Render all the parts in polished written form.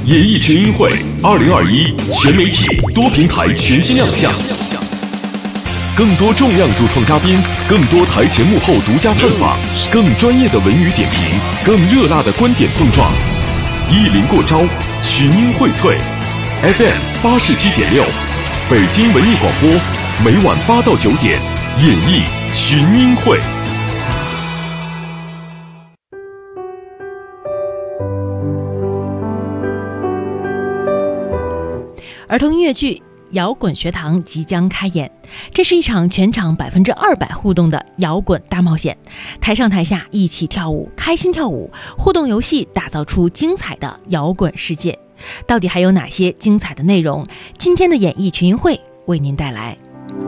演艺群英会2021全媒体多平台全新亮相，更多重量主创嘉宾，更多台前幕后独家采访，更专业的文娱点评，更热辣的观点碰撞。意林过招，群英荟萃 FM87.6，北京文艺广播，每晚8到9点，演艺群英会。 儿童音乐剧摇滚学堂即将开演，这是一场全场200%互动的摇滚大冒险，台上台下一起跳舞，开心跳舞，互动游戏打造出精彩的摇滚世界。到底还有哪些精彩的内容？今天的演艺群英会为您带来。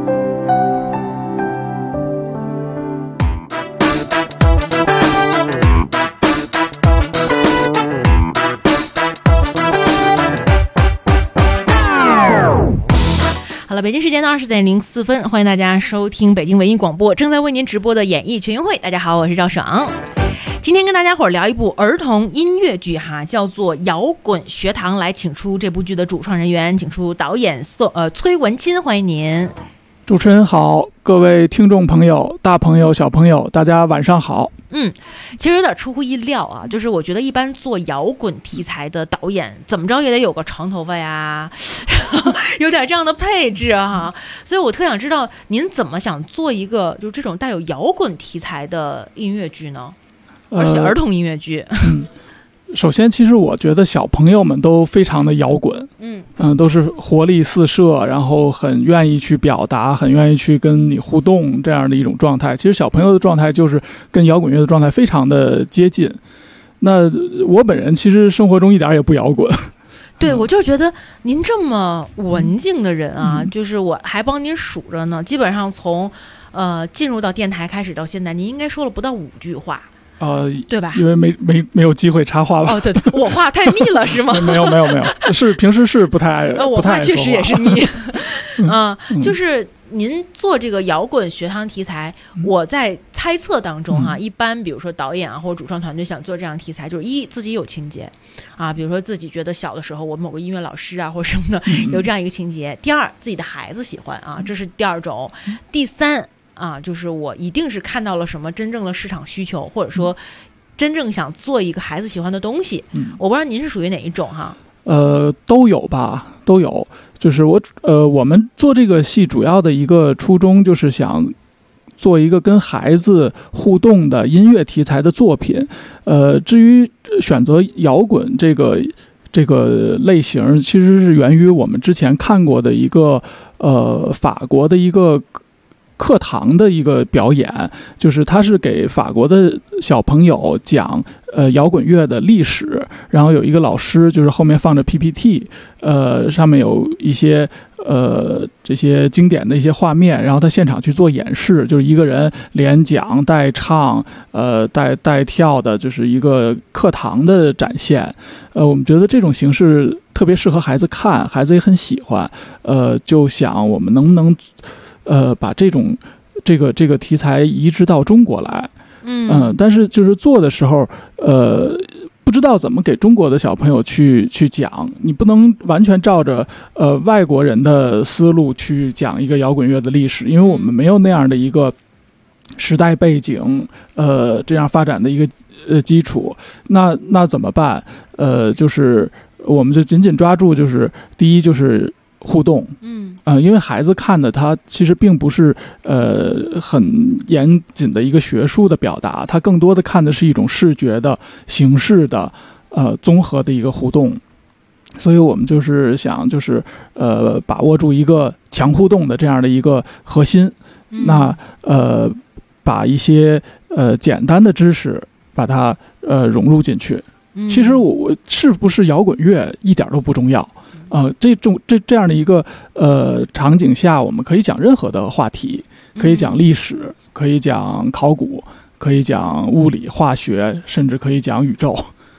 好了，北京时间的20点04分，欢迎大家收听北京文艺广播正在为您直播的演艺群英会。大家好，我是赵爽。今天跟大家伙聊一部儿童音乐剧叫做《摇滚学堂》，来请出这部剧的主创人员，请出导演崔文钦，欢迎您。 主持人好，各位听众朋友，大朋友小朋友，大家晚上好。 其实有点出乎意料啊，就是我觉得一般做摇滚题材的导演怎么着也得有个长头发呀，有点这样的配置哈。所以我特想知道您怎么想做一个就这种带有摇滚题材的音乐剧呢？而且儿童音乐剧。 首先其实我觉得小朋友们都非常的摇滚，都是活力四射，然后很愿意去表达，很愿意去跟你互动，这样的一种状态。其实小朋友的状态就是跟摇滚乐的状态非常的接近。那我本人其实生活中一点也不摇滚。 对，我就觉得您这么文静的人啊，就是我还帮您数着呢，基本上从进入到电台开始到现在，您应该说了不到5句话。对吧？ 因为没有机会插话了。 对，我话太密了是吗？ 没有，是平时是不太爱我话确实也是密。就是您做这个摇滚学堂题材，我在猜测当中一般比如说导演或者主创团队想做这样题材，就是自己有情节比如说自己觉得小的时候我某个音乐老师或什么的有这样一个情节。第二，自己的孩子喜欢这是第2种。第3。就是我一定是看到了什么真正的市场需求，或者说真正想做一个孩子喜欢的东西。我不知道您是属于哪一种都有吧，都有。就是我们做这个戏主要的一个初衷就是想做一个跟孩子互动的音乐题材的作品。至于选择摇滚这个类型，其实是源于我们之前看过的一个法国的一个课堂的一个表演，就是他是给法国的小朋友讲摇滚乐的历史，然后有一个老师就是后面放着 PPT， 上面有一些这些经典的一些画面，然后他现场去做演示，就是一个人连讲带唱带跳的，就是一个课堂的展现。我们觉得这种形式特别适合孩子看，孩子也很喜欢，就想我们能不能把这个题材移植到中国来。但是就是做的时候不知道怎么给中国的小朋友去讲，你不能完全照着外国人的思路去讲一个摇滚乐的历史，因为我们没有那样的一个时代背景，这样发展的一个基础。那怎么办？就是我们就紧紧抓住，就是第一就是互动。因为孩子看的他其实并不是很严谨的一个学术的表达，他更多的看的是一种视觉的形式的综合的一个互动。所以我们就是想把握住一个强互动的这样的一个核心。那把一些简单的知识把它融入进去。其实我是不是摇滚乐一点都不重要。这样的一个场景下，我们可以讲任何的话题，可以讲历史，可以讲考古，可以讲物理化学，甚至可以讲宇宙。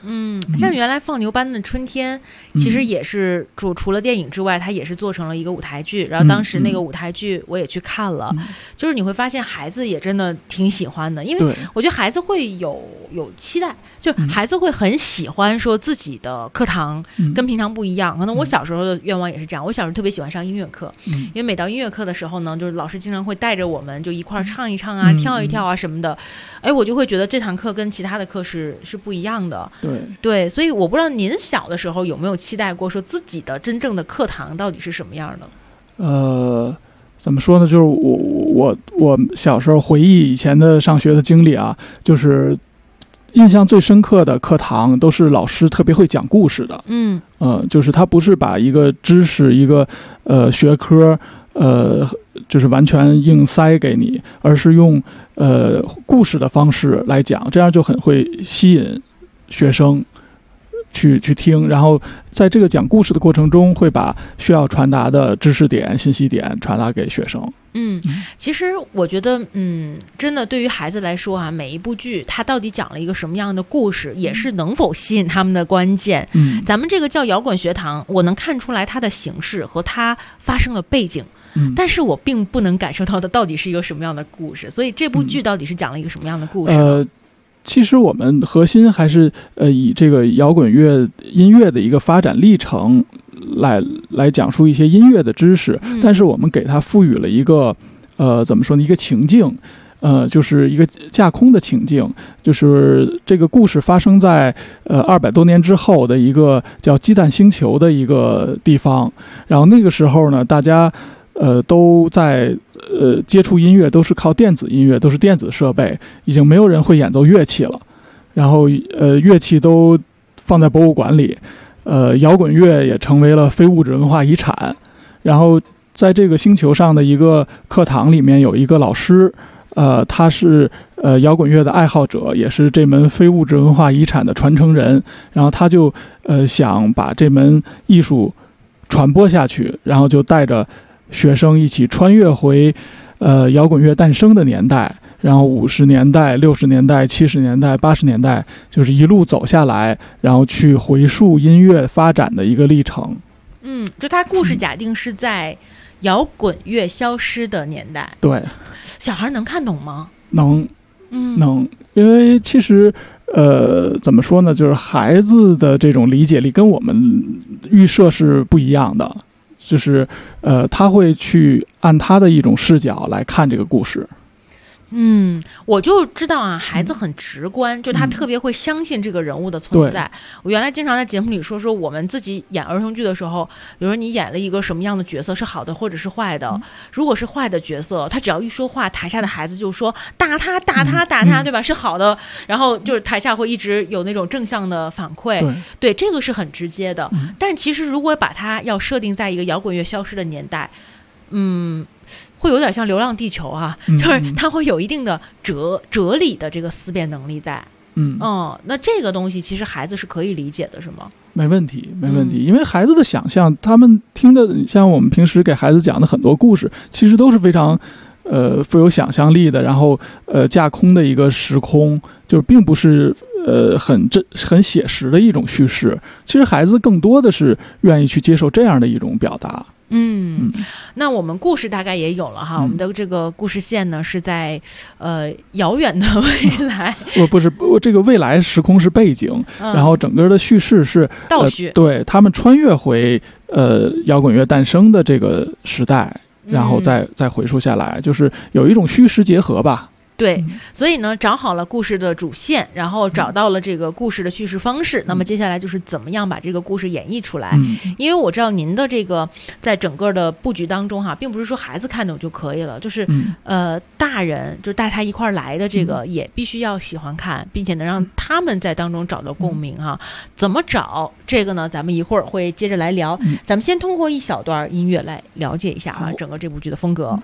像原来放牛班的春天，其实也是除了电影之外，它也是做成了一个舞台剧。然后当时那个舞台剧我也去看了，就是你会发现孩子也真的挺喜欢的，因为我觉得孩子会有期待，就孩子会很喜欢说自己的课堂跟平常不一样。可能我小时候的愿望也是这样，我小时候特别喜欢上音乐课，因为每到音乐课的时候呢，就是老师经常会带着我们就一块儿唱一唱啊，跳一跳啊什么的。哎，我就会觉得这堂课跟其他的课是不一样的。对，所以我不知道您小的时候有没有期待过说自己的真正的课堂到底是什么样的？ 怎么说呢？就是我小时候回忆以前的上学的经历啊，就是印象最深刻的课堂都是老师特别会讲故事的。就是他不是把一个知识一个学科就是完全硬塞给你，而是用故事的方式来讲，这样就很会吸引学生去听，然后在这个讲故事的过程中，会把需要传达的知识点、信息点传达给学生。 其实我觉得，真的对于孩子来说啊，每一部剧它到底讲了一个什么样的故事，也是能否吸引他们的关键。咱们这个叫摇滚学堂，我能看出来它的形式和它发生的背景。但是我并不能感受到的到底是一个什么样的故事，所以这部剧到底是讲了一个什么样的故事呢？ 其实我们核心还是以这个摇滚乐音乐的一个发展历程来讲述一些音乐的知识，但是我们给它赋予了一个怎么说呢？一个情境，就是一个架空的情境，就是这个故事发生在200多年之后的一个叫鸡蛋星球的一个地方，然后那个时候呢，大家都在接触音乐都是靠电子音乐，都是电子设备，已经没有人会演奏乐器了，然后乐器都放在博物馆里，摇滚乐也成为了非物质文化遗产。然后在这个星球上的一个课堂里面有一个老师，他是摇滚乐的爱好者，也是这门非物质文化遗产的传承人，然后他就想把这门艺术传播下去，然后就带着学生一起穿越回摇滚乐诞生的年代，然后50年代、60年代、70年代、80年代，就是一路走下来，然后去回溯音乐发展的一个历程。 就他故事假定是在摇滚乐消失的年代。 对， 小孩能看懂吗？ 能，因为其实怎么说呢，就是孩子的这种理解力跟我们预设是不一样的。就是他会去按他的一种视角来看这个故事。 我就知道啊，孩子很直观，就他特别会相信这个人物的存在。我原来经常在节目里说我们自己演儿童剧的时候，比如说你演了一个什么样的角色，是好的或者是坏的。如果是坏的角色，他只要一说话，台下的孩子就说打他打他打他，对吧？是好的，然后就是台下会一直有那种正向的反馈。对，这个是很直接的。但其实如果把它要设定在一个摇滚乐消失的年代，会有点像《流浪地球》啊，就是它会有一定的哲理的这个思辨能力在。那这个东西其实孩子是可以理解的，是吗？没问题， 因为孩子的想象，他们听的像我们平时给孩子讲的很多故事，其实都是非常富有想象力的，然后架空的一个时空，就是并不是很写实的一种叙事。其实孩子更多的是愿意去接受这样的一种表达。 那我们故事大概也有了哈，我们的这个故事线呢是在遥远的未来。不是， 这个未来时空是背景，然后整个的叙事是倒叙， 对，他们穿越回摇滚乐诞生的这个时代，然后再回溯下来，就是有一种虚实结合吧。 对，所以呢，找好了故事的主线，然后找到了这个故事的叙事方式，那么接下来就是怎么样把这个故事演绎出来。因为我知道您的这个在整个的布局当中哈，并不是说孩子看懂就可以了，就是大人就带他一块来的这个也必须要喜欢看，并且能让他们在当中找到共鸣哈。怎么找这个呢？咱们一会儿会接着来聊。咱们先通过一小段音乐来了解一下啊，整个这部剧的风格。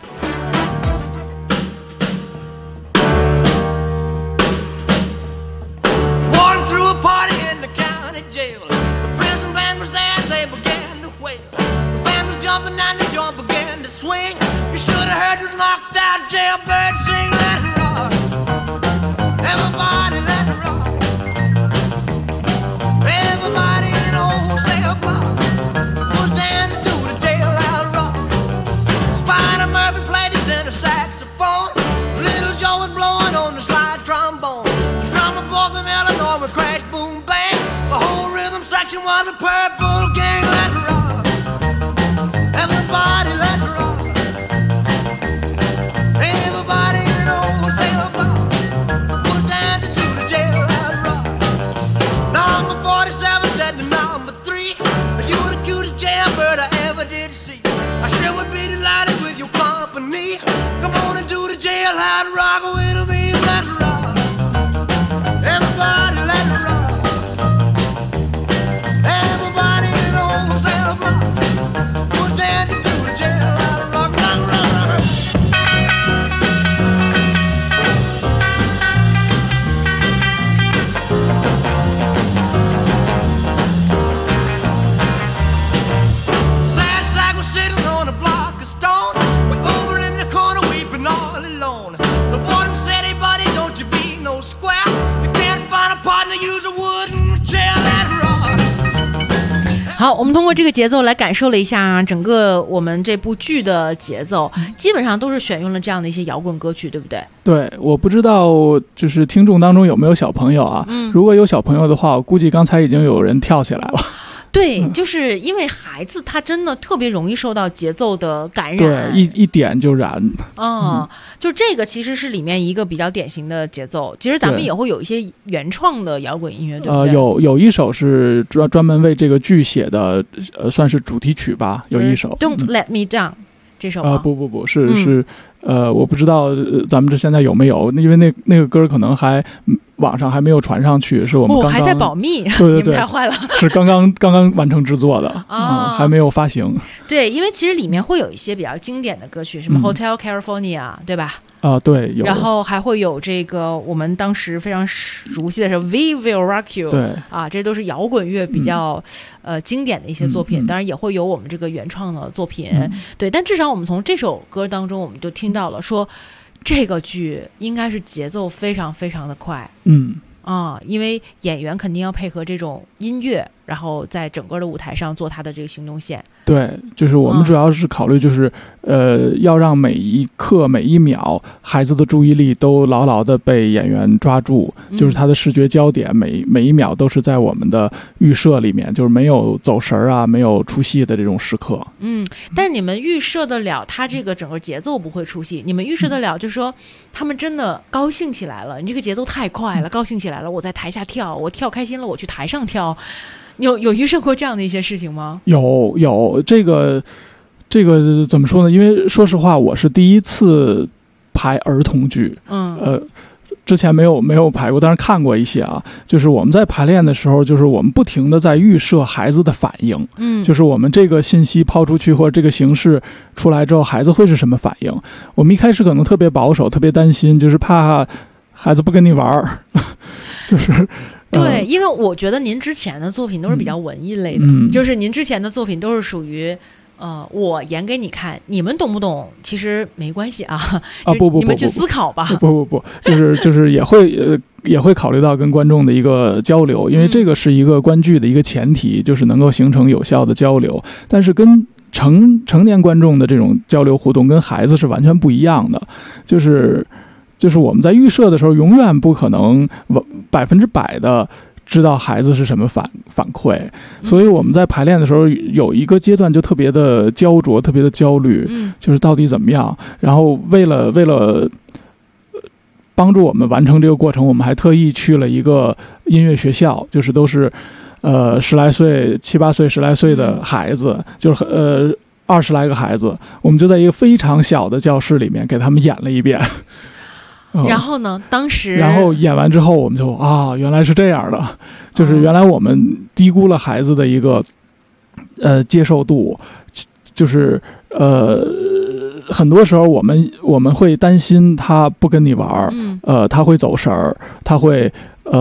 Swing, you should have heard this knocked out jailbird sing. Let it rock, everybody let it rock. purple gang, let's rock. Everybody, let's rock. Everybody knows hell block. We'll dance to the jailhouse rock. Number 47 said to number 3, you were the cutest jailbird I ever did see. I sure would be delighted with your company. Come on and do the jailhouse rock with me, let's rock. Everybody, let's rock. Everybody knows hell block. We'll dance to the jailhouse rock, rock, rock, rock. Sad sack was sitting on a block of stone. We're over in the corner weeping all alone. The warden said, hey buddy, don't you be no square. You can't find a partner, use a wooden chair, let's rock. 好，我们通过这个节奏来感受了一下整个我们这部剧的节奏，基本上都是选用了这样的一些摇滚歌曲，对不对？ 对，我不知道就是听众当中有没有小朋友啊？如果有小朋友的话，我估计刚才已经有人跳起来了。 对，就是因为孩子他真的特别容易受到节奏的感染， 对，一点就燃。 就这个其实是里面一个比较典型的节奏。其实咱们也会有一些原创的摇滚音乐，对不对？ 有一首是专门为这个剧写的，算是主题曲吧。有一首 Don't Let Me Down 这首吗？ 不是我不知道咱们这现在有没有，因为那个歌可能还网上还没有传上去，是我们刚刚还在保密， 对你们太坏了， 是刚刚完成制作的还没有发行。 对，因为其实里面会有一些比较经典的歌曲，什么 Hotel California，对吧？ 对，有。 然后还会有这个我们当时非常熟悉的是 We Will Rock You， 对这都是摇滚乐比较经典的一些作品，当然也会有我们这个原创的作品，对。但至少我们从这首歌当中，我们就听到了说这个剧应该是节奏非常非常的快，因为演员肯定要配合这种音乐，然后在整个的舞台上做他的这个行动线。 对，就是我们主要是考虑就是要让每一刻每一秒孩子的注意力都牢牢的被演员抓住，就是他的视觉焦点每一秒都是在我们的预设里面，就是没有走神啊，没有出戏的这种时刻。 但你们预设得了他这个整个节奏不会出戏，你们预设得了就是说他们真的高兴起来了，你这个节奏太快了，高兴起来了，我在台下跳，我跳开心了，我去台上跳。有预设过这样的一些事情吗？ 有，这个怎么说呢？因为说实话，我是第一次拍儿童剧，之前没有排过，但是看过一些啊。就是我们在排练的时候，就是我们不停的在预设孩子的反应，就是我们这个信息抛出去或者这个形式出来之后，孩子会是什么反应。我们一开始可能特别保守，特别担心，就是怕孩子不跟你玩儿，就是对，因为我觉得您之前的作品都是比较文艺类的，就是您之前的作品都是属于我演给你看，你们懂不懂其实没关系啊， 不， 你们去思考吧。 不，就是也会考虑到跟观众的一个交流，因为这个是一个观剧的一个前提，就是能够形成有效的交流。但是跟成年观众的这种交流互动跟孩子是完全不一样的，就是我们在预设的时候，永远不可能100%的知道孩子是什么反馈，所以我们在排练的时候有一个阶段就特别的焦灼，特别的焦虑，就是到底怎么样。然后为了帮助我们完成这个过程，我们还特意去了一个音乐学校，就是都是7来岁、7、8岁、10来岁的孩子，就是20来个孩子，我们就在一个非常小的教室里面给他们演了一遍。 然后呢？ 然后演完之后，我们就原来是这样的，就是原来我们低估了孩子的一个接受度，就是很多时候我们会担心他不跟你玩，他会走神儿，他会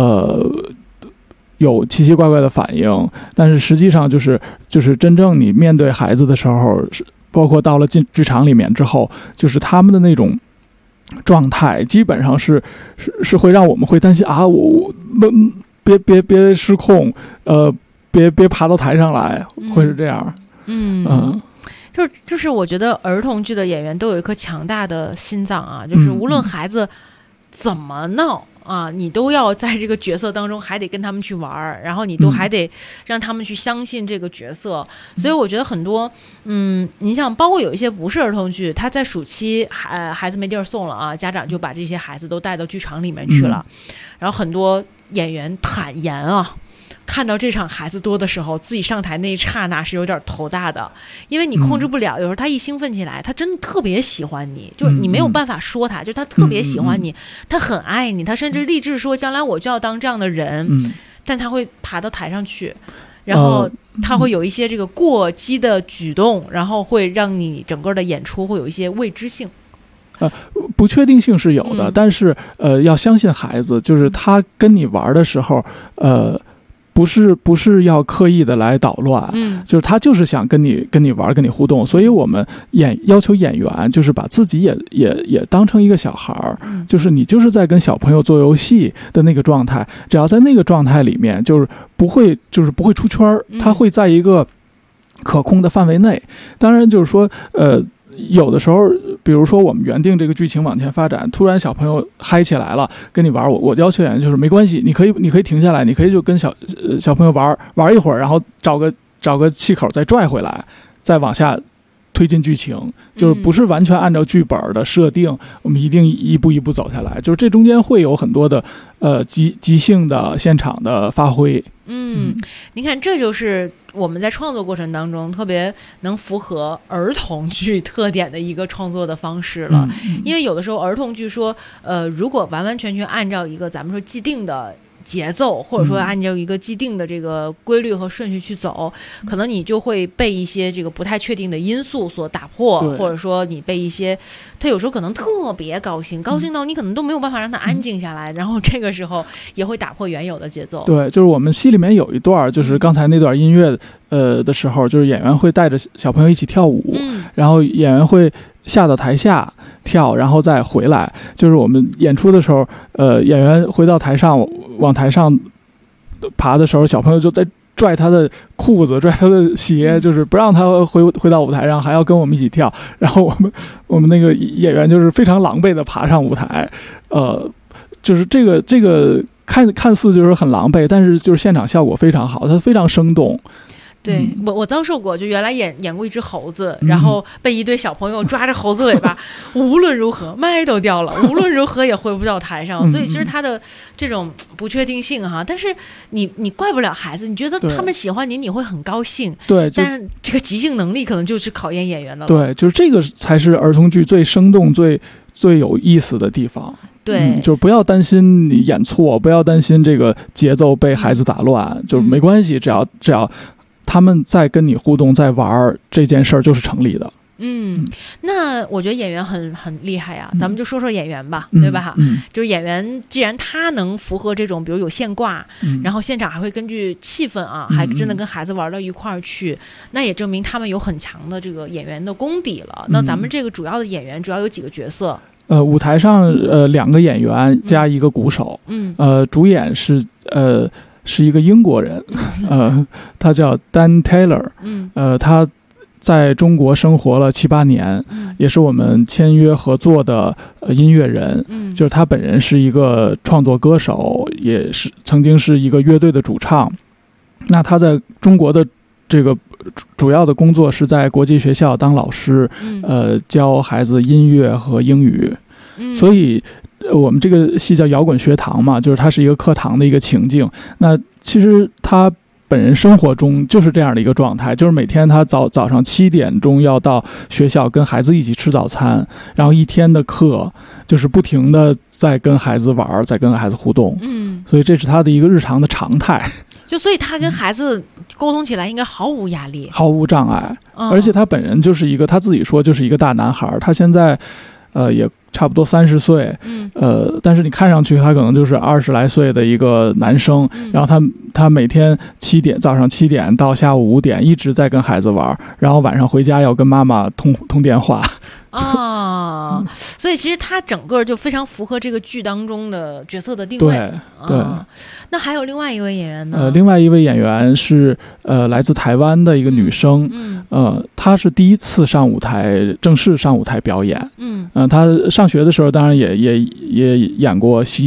有奇奇怪怪的反应，但是实际上就是真正你面对孩子的时候，包括到了进剧场里面之后，就是他们的那种状态基本上是会让我们会担心我别失控，别爬到台上来，会是这样。 就是我觉得儿童剧的演员都有一颗强大的心脏啊，就是无论孩子怎么闹啊，你都要在这个角色当中还得跟他们去玩儿，然后你都还得让他们去相信这个角色。所以我觉得很多，你想，包括有一些不是儿童剧，他在暑期孩子没地儿送了啊，家长就把这些孩子都带到剧场里面去了，然后很多演员坦言啊。看到这场孩子多的时候，自己上台那一刹那是有点头大的，因为你控制不了。有时候他一兴奋起来，他真的特别喜欢你，就是你没有办法说他，就是他特别喜欢你，他很爱你，他甚至立志说将来我就要当这样的人。但他会爬到台上去，然后他会有一些这个过激的举动，然后会让你整个的演出会有一些未知性。 不确定性是有的，但是要相信孩子，就是他跟你玩的时候，不是要刻意的来捣乱，就是他就是想跟你玩，跟你互动，所以我们要求演员就是把自己也当成一个小孩儿，就是你就是在跟小朋友做游戏的那个状态，只要在那个状态里面，就是不会出圈儿，他会在一个可控的范围内。当然就是说有的时候，比如说我们原定这个剧情往前发展，突然小朋友嗨起来了，跟你玩，我要求演员就是没关系，你可以停下来，你可以就跟小朋友玩一会儿，然后找个气口再拽回来，再往下推进剧情，就是不是完全按照剧本的设定，我们一定一步一步走下来，就是这中间会有很多的即兴的现场的发挥。 你看，这就是我们在创作过程当中特别能符合儿童剧特点的一个创作的方式了。因为有的时候儿童剧说，如果完完全全按照一个咱们说既定的节奏，或者说按照一个既定的这个规律和顺序去走，可能你就会被一些这个不太确定的因素所打破，或者说你被一些他有时候可能特别高兴到你可能都没有办法让他安静下来，然后这个时候也会打破原有的节奏。对， 就是我们戏里面有一段，就是刚才那段音乐的时候，就是演员会带着小朋友一起跳舞，然后演员会下到台下跳，然后再回来。就是我们演出的时候，演员回到台上往台上爬的时候，小朋友就在拽他的裤子，拽他的鞋，就是不让他回到舞台上，还要跟我们一起跳。然后我们那个演员就是非常狼狈的爬上舞台，就是这个看似就是很狼狈，但是就是现场效果非常好，它非常生动。 对，我遭受过，就原来演过一只猴子，然后被一堆小朋友抓着猴子尾巴，无论如何麦都掉了，无论如何也回不到台上。所以其实他的这种不确定性哈，但是你怪不了孩子，你觉得他们喜欢你会很高兴。对，但这个即兴能力可能就是考验演员的了。对， 就是这个才是儿童剧最生动、最有意思的地方。 对， 就是不要担心你演错，不要担心这个节奏被孩子打乱，就是没关系，只要他们在跟你互动，在玩这件事儿就是成立的。 那我觉得演员很厉害啊，咱们就说说演员吧，对吧？就是演员既然他能符合这种，比如有现挂，然后现场还会根据气氛啊，还真的跟孩子玩到一块儿去，那也证明他们有很强的这个演员的功底了。那咱们这个主要的演员主要有几个角色？ 舞台上2个演员加1个鼓手，主演是一个英国人，他叫 Dan Taylor，他在中国生活了7-8年，也是我们签约合作的音乐人，就是他本人是一个创作歌手，也是曾经是一个乐队的主唱。那他在中国的这个主要的工作是在国际学校当老师，教孩子音乐和英语，所以我们这个戏叫摇滚学堂嘛，就是它是一个课堂的一个情境。那其实他本人生活中就是这样的一个状态，就是每天他早上7点钟要到学校跟孩子一起吃早餐，然后一天的课就是不停的在跟孩子玩，在跟孩子互动，所以这是他的一个日常的常态。 所以他跟孩子沟通起来应该毫无压力， 毫无障碍，而且他本人就是一个，他自己说就是一个大男孩，他现在也差不多30岁，但是你看上去他可能就是20来岁的一个男生，然后他每天早上7点到下午5点一直在跟孩子玩，然后晚上回家要跟妈妈通电话。 所以其实他整个就非常符合这个剧当中的角色的定位。 对。 那还有另外一位演员呢？ 另外一位演员是来自台湾的一个女生，她是第一次正式上舞台表演。她上学的时候当然也演过戏，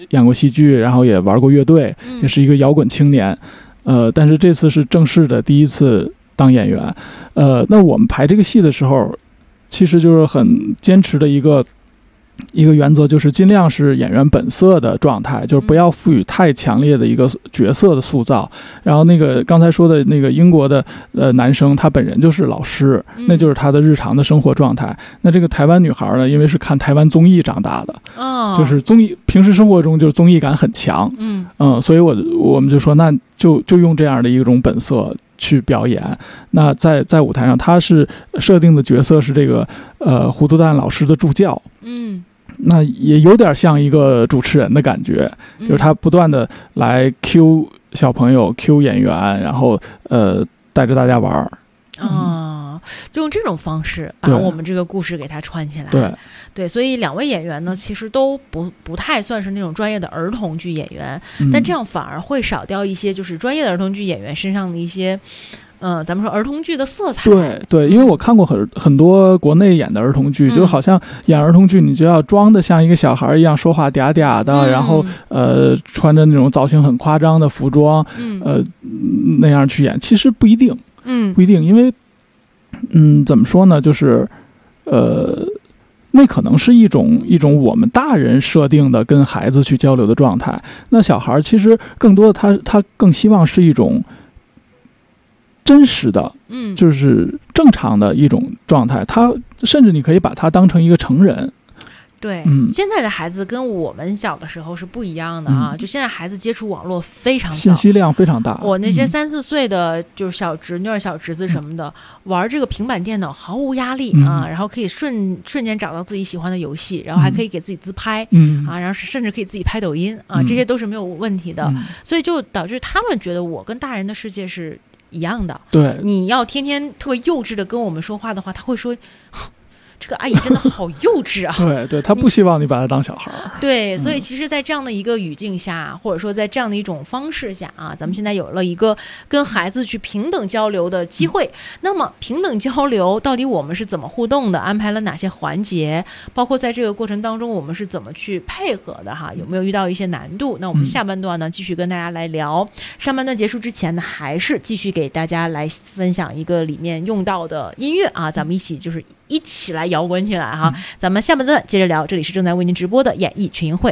演过戏剧，然后也玩过乐队，也是一个摇滚青年。但是这次是正式的第一次当演员。那我们排这个戏的时候，其实就是很坚持的一个原则，就是尽量是演员本色的状态，就是不要赋予太强烈的一个角色的塑造。然后那个刚才说的那个英国的男生，他本人就是老师，那就是他的日常的生活状态。那这个台湾女孩呢，因为是看台湾综艺长大的，就是综艺平时生活中就是综艺感很强，所以我们就说那就用这样的一种本色去表演。那在舞台上，他是设定的角色是这个糊涂蛋老师的助教，那也有点像一个主持人的感觉，就是他不断的来 Q 小朋友 Q 演员，然后带着大家玩就用这种方式把我们这个故事给它串起来。对，所以两位演员呢，其实都不太算是那种专业的儿童剧演员，但这样反而会少掉一些就是专业的儿童剧演员身上的一些咱们说儿童剧的色彩。对，因为我看过很多国内演的儿童剧，就好像演儿童剧你就要装的像一个小孩一样，说话嗲嗲的，然后穿着那种造型很夸张的服装，那样去演，其实不一定，不一定，因为怎么说呢，就是那可能是一种我们大人设定的跟孩子去交流的状态。那小孩其实更多的他更希望是一种真实的，就是正常的一种状态。他甚至你可以把他当成一个成人。 对，现在的孩子跟我们小的时候是不一样的啊！就现在孩子接触网络非常早， 信息量非常大。 我那些3、4岁的就是小侄女、小侄子什么的，玩这个平板电脑毫无压力啊，然后可以瞬间找到自己喜欢的游戏，然后还可以给自己自拍，然后甚至可以自己拍抖音啊，这些都是没有问题的。所以就导致他们觉得我跟大人的世界是一样的。 对， 你要天天特别幼稚的跟我们说话的话，他会说这个阿姨真的好幼稚啊！ 对，他不希望你把他当小孩。 对，所以其实在这样的一个语境下，或者说在这样的一种方式下啊，咱们现在有了一个跟孩子去平等交流的机会。那么平等交流到底我们是怎么互动的，安排了哪些环节，包括在这个过程当中我们是怎么去配合的哈，有没有遇到一些难度？那我们下半段呢继续跟大家来聊。上半段结束之前呢，还是继续给大家来分享一个里面用到的音乐啊，咱们一起来摇滚起来哈！咱们下半段接着聊，这里是正在为您直播的演艺群英会。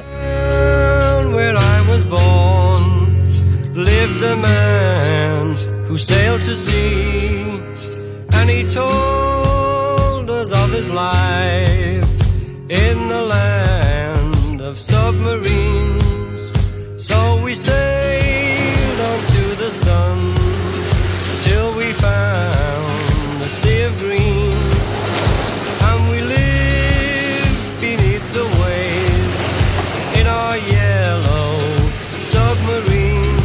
Where I was born, lived a man who sailed to sea, and he told us of his life in the land of submarines. So we sailed on to the sun till we found the sea of green.We live beneath the waves in our yellow submarine.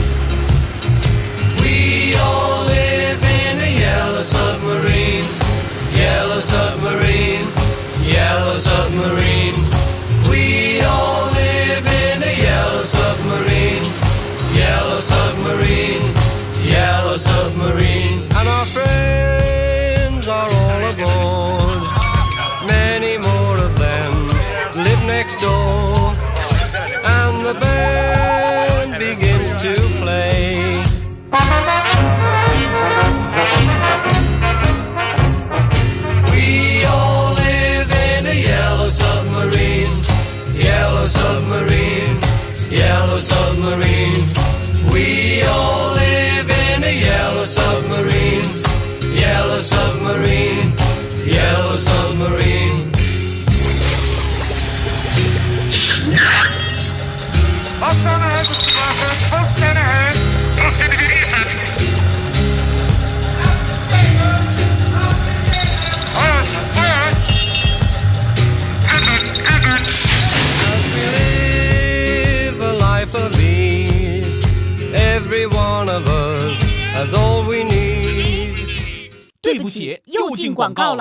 We all live in a yellow submarine, yellow submarine, yellow submarine. We all live in a yellow submarine, yellow submarine, yellow submarine. And our friends are all aboard.Many more of them live next door, and the band begins to play. We all live in a yellow submarine, yellow submarine, yellow submarine. We all live in a yellow submarine, yellow submarine.Yellow submarine. Post on ahead, Mr. Parker. Post on ahead. As we live a life of ease, every one of us has all we need. 对不起，又进广告了。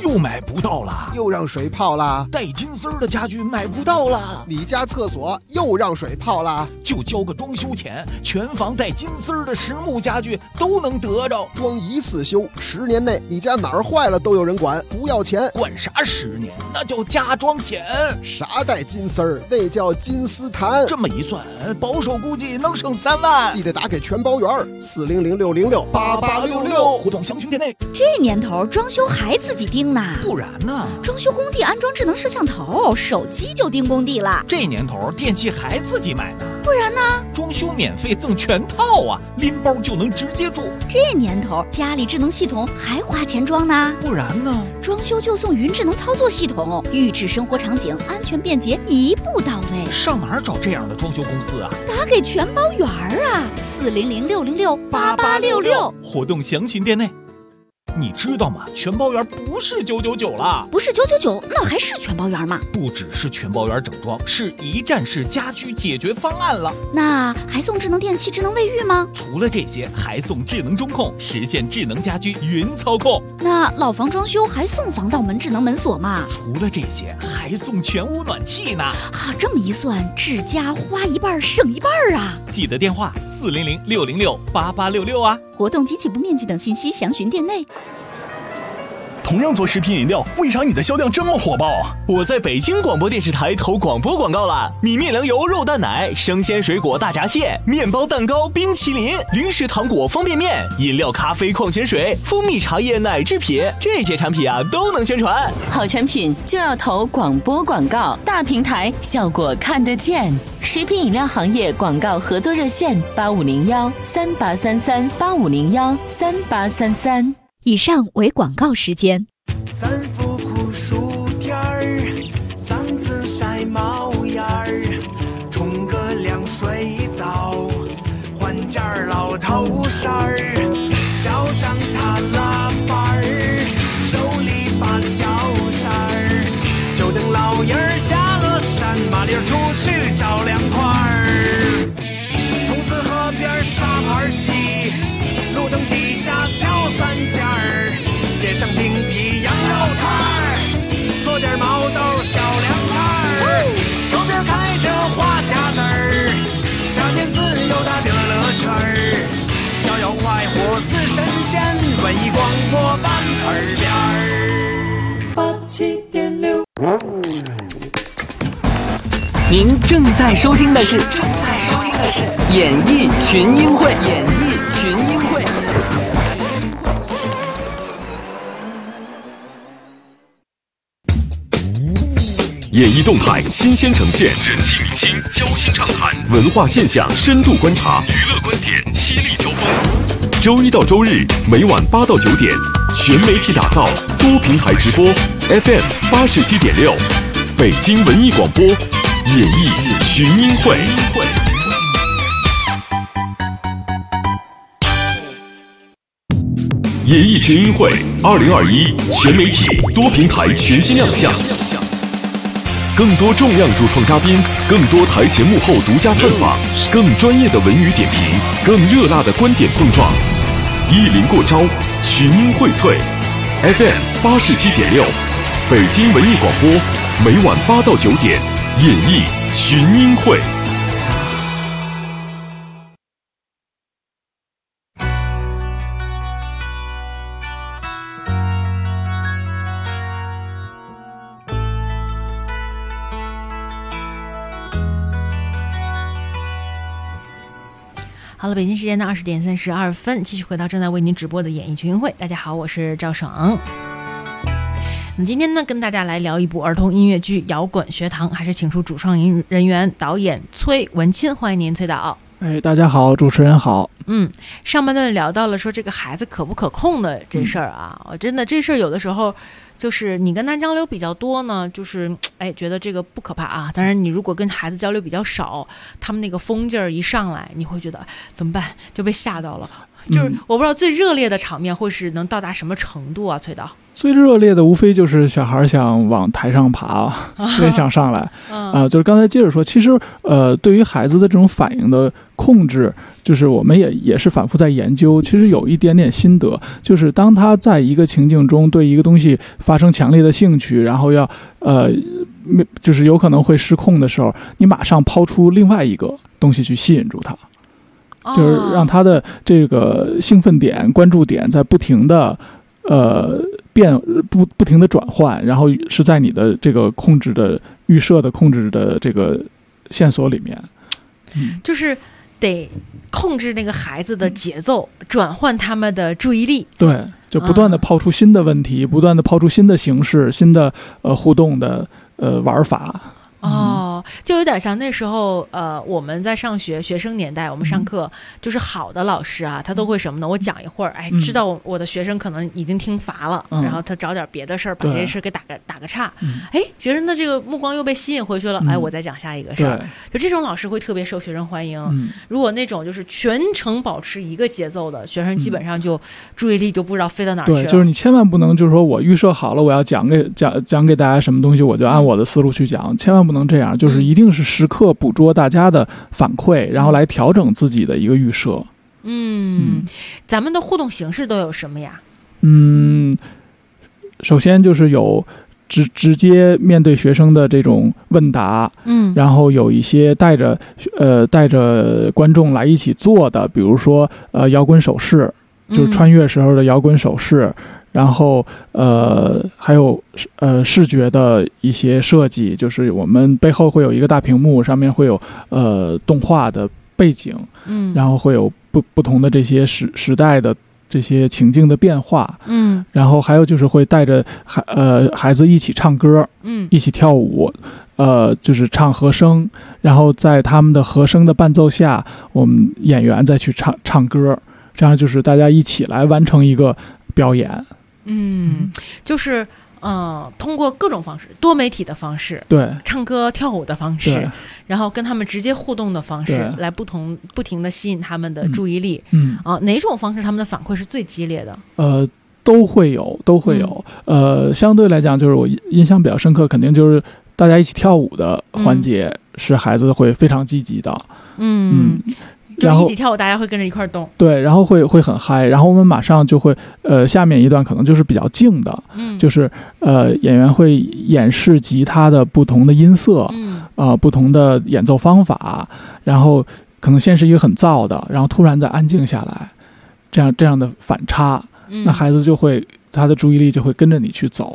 又买不到了， 又让水泡了， 带金丝儿的家具买不到了， 你家厕所又让水泡了， 就交个装修钱，全房带金丝儿的实木家具都能得着， 装一次修，10年内你家哪儿坏了都有人管，不要钱。 管啥10年？那叫加装钱。 啥带金丝儿？那叫金丝檀。 这么一算，保守估计能省3万。 记得打给全包员，400-606-8866， 互动详询店内。 这年头装修还自己盯呢？ 不然呢？ 装修工地安装智能摄像头，手机就盯工地了。 这年头电器还自己买呢？ 不然呢？ 装修免费赠全套啊，拎包就能直接住。 这年头家里智能系统还花钱装呢？ 不然呢？ 装修就送云智能操作系统，预制生活场景，安全便捷，一步到位。 上哪儿找这样的装修公司啊？ 打给全包员啊，400-606-8866， 活动详询店内。你知道吗？全包员不是999了， 不是999，那还是全包员吗？ 不只是全包员整装，是一站式家居解决方案了。 那还送智能电器、智能卫浴吗？ 除了这些，还送智能中控，实现智能家居云操控。 那老房装修还送防盗门、智能门锁吗？ 除了这些，还送全屋暖气呢。 啊，这么一算，智家花一半省一半啊！ 记得电话400-606-8866啊。 活动及起步面积等信息详询店内。 同样做食品饮料，为啥你的销量这么火爆啊？ 我在北京广播电视台投广播广告了，米面粮油肉蛋奶、生鲜水果大闸蟹、面包蛋糕、冰淇淋、零食糖果、方便面、饮料、咖啡、矿泉水、蜂蜜茶叶、奶制品，这些产品啊都能宣传。 好产品就要投广播广告，大平台效果看得见。食品饮料行业广告合作热线8501-3833-8501-3833。 以上为广告时间。 3伏酷暑天儿，嗓子晒冒烟儿，冲个凉水澡，换件老头衫儿，脚上踏拉板儿，手里把脚扇儿，就等老爷儿下了山，麻溜出去找凉快儿。筒子河边沙盘棋，路灯底下敲3件儿，点上冰皮羊肉串儿，做点毛豆小凉菜儿，手边开着花匣子儿，夏天自由打得乐圈儿，逍遥快活似神仙，文艺广播伴耳边儿87.6。 您正在收听的是演艺群英会。 演艺动态新鲜呈现，人气明星交心畅谈，文化现象深度观察，娱乐观点犀利交锋。周一到周日每晚8到9点，全媒体打造，多平台直播 ，FM 87.6，北京文艺广播，演艺群英会。演艺群英会2021全媒体多平台全新亮相。更多重量主创嘉宾，更多台前幕后独家探访，更专业的文娱点评，更热辣的观点碰撞，一临过招，群英荟萃。FM 87.6，北京文艺广播，每晚8到9点，演艺群英会。 好了，北京时间的20点32分，继续回到正在为您直播的演艺群英会。大家好，我是赵爽。那么今天呢，跟大家来聊一部儿童音乐剧《摇滚学堂》，还是请出主创人员导演崔文钦，欢迎您，崔导。 大家好，主持人好。 上半段聊到了说这个孩子可不可控的这事儿啊，我真的这事儿有的时候就是你跟他交流比较多呢，就是觉得这个不可怕啊。当然你如果跟孩子交流比较少，他们那个疯劲儿一上来，你会觉得怎么办，就被吓到了。 就是我不知道最热烈的场面会是能到达什么程度啊？崔导， 最热烈的无非就是小孩想往台上爬，也想上来就是刚才接着说，其实对于孩子的这种反应的控制，就是我们也是反复在研究，其实有一点点心得，就是当他在一个情境中对一个东西发生强烈的兴趣，然后要就是有可能会失控的时候，你马上抛出另外一个东西去吸引住他，就是让他的这个兴奋点、关注点在不停的不停的转换，然后是在你的这个控制的预设的控制的这个线索里面， 就是得控制那个孩子的节奏，转换他们的注意力。 对，就不断的抛出新的问题，不断的抛出新的形式、新的互动的玩法。 就有点像那时候我们在上学生年代，我们上课就是好的老师啊，他都会什么呢？我讲一会儿，知道我的学生可能已经听乏了，然后他找点别的事儿，把这些事给打个岔，学生的这个目光又被吸引回去了，我再讲下一个事儿。就这种老师会特别受学生欢迎。如果那种就是全程保持一个节奏的学生，基本上就注意力就不知道飞到哪儿去了。 对，就是你千万不能就是说我预设好了我要讲给大家什么东西，我就按我的思路去讲，千万不能这样，就是一定是时刻捕捉大家的反馈，然后来调整自己的一个预设。 咱们的互动形式都有什么呀？ 首先就是有直接面对学生的这种问答，然后有一些带着观众来一起做的，比如说摇滚手势，就是穿越时候的摇滚手势。然后还有视觉的一些设计，就是我们背后会有一个大屏幕，上面会有动画的背景，然后会有不同的这些时代的这些情境的变化，然后还有就是会带着孩子一起唱歌，一起跳舞，就是唱和声，然后在他们的和声的伴奏下，我们演员再去唱歌，这样就是大家一起来完成一个表演。 就是通过各种方式，多媒体的方式， 对，唱歌跳舞的方式，然后跟他们直接互动的方式，来不停的吸引他们的注意力。哪种方式他们的反馈是最激烈的？ 都会有。相对来讲，就是我印象比较深刻，肯定就是大家一起跳舞的环节，是孩子会非常积极的。 就一起跳舞，大家会跟着一块动。 对，然后会很嗨，然后我们马上就会下面一段可能就是比较静的，就是演员会演示吉他的不同的音色，不同的演奏方法，然后可能先是一个很燥的，然后突然再安静下来，这样的反差，那孩子就会他的注意力就会跟着你去走。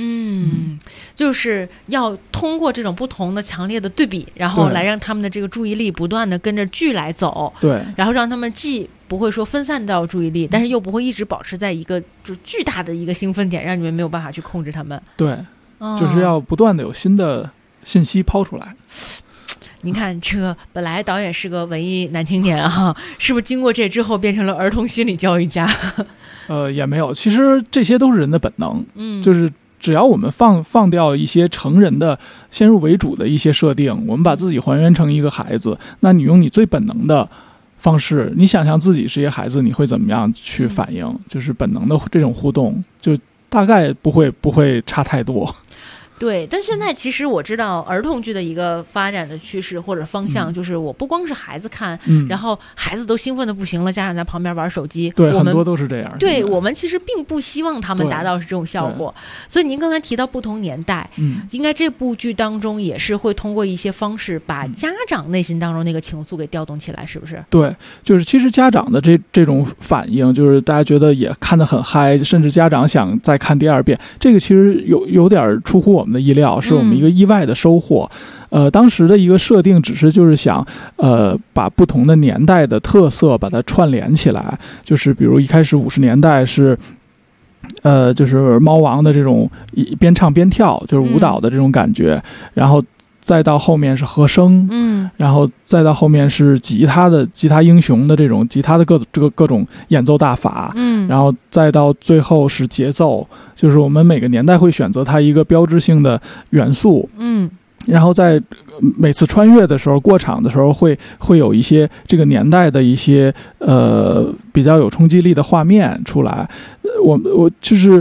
就是要通过这种不同的强烈的对比，然后来让他们的这个注意力不断的跟着剧来走， 对， 然后让他们既不会说分散掉注意力，但是又不会一直保持在一个就是巨大的一个兴奋点，让你们没有办法去控制他们。 对，就是要不断的有新的信息抛出来。 您看，这个本来导演是个文艺男青年啊，是不是经过这之后变成了儿童心理教育家？ 也没有，其实这些都是人的本能，就是只要我们放掉一些成人的先入为主的一些设定，我们把自己还原成一个孩子，那你用你最本能的方式，你想象自己是一个孩子，你会怎么样去反应？就是本能的这种互动，就大概不会差太多。 对，但现在其实我知道儿童剧的一个发展的趋势或者方向，就是我不光是孩子看，然后孩子都兴奋的不行了，家长在旁边玩手机， 对，很多都是这样。 对，我们其实并不希望他们达到这种效果。所以您刚才提到不同年代，应该这部剧当中也是会通过一些方式把家长内心当中那个情愫给调动起来，是不是？ 对，就是其实家长的这种反应，就是大家觉得也看得很嗨，甚至家长想再看第二遍，这个其实有点出乎我们的意料，是我们一个意外的收获。当时的一个设定只是就是想把不同的年代的特色把它串联起来，就是比如一开始50年代是就是猫王的这种边唱边跳，就是舞蹈的这种感觉，然后再到后面是和声，然后再到后面是吉他英雄的这种吉他的各种演奏大法，然后再到最后是节奏，就是我们每个年代会选择它一个标志性的元素， 然后在每次穿越的时候，过场的时候会有一些这个年代的一些比较有冲击力的画面出来。我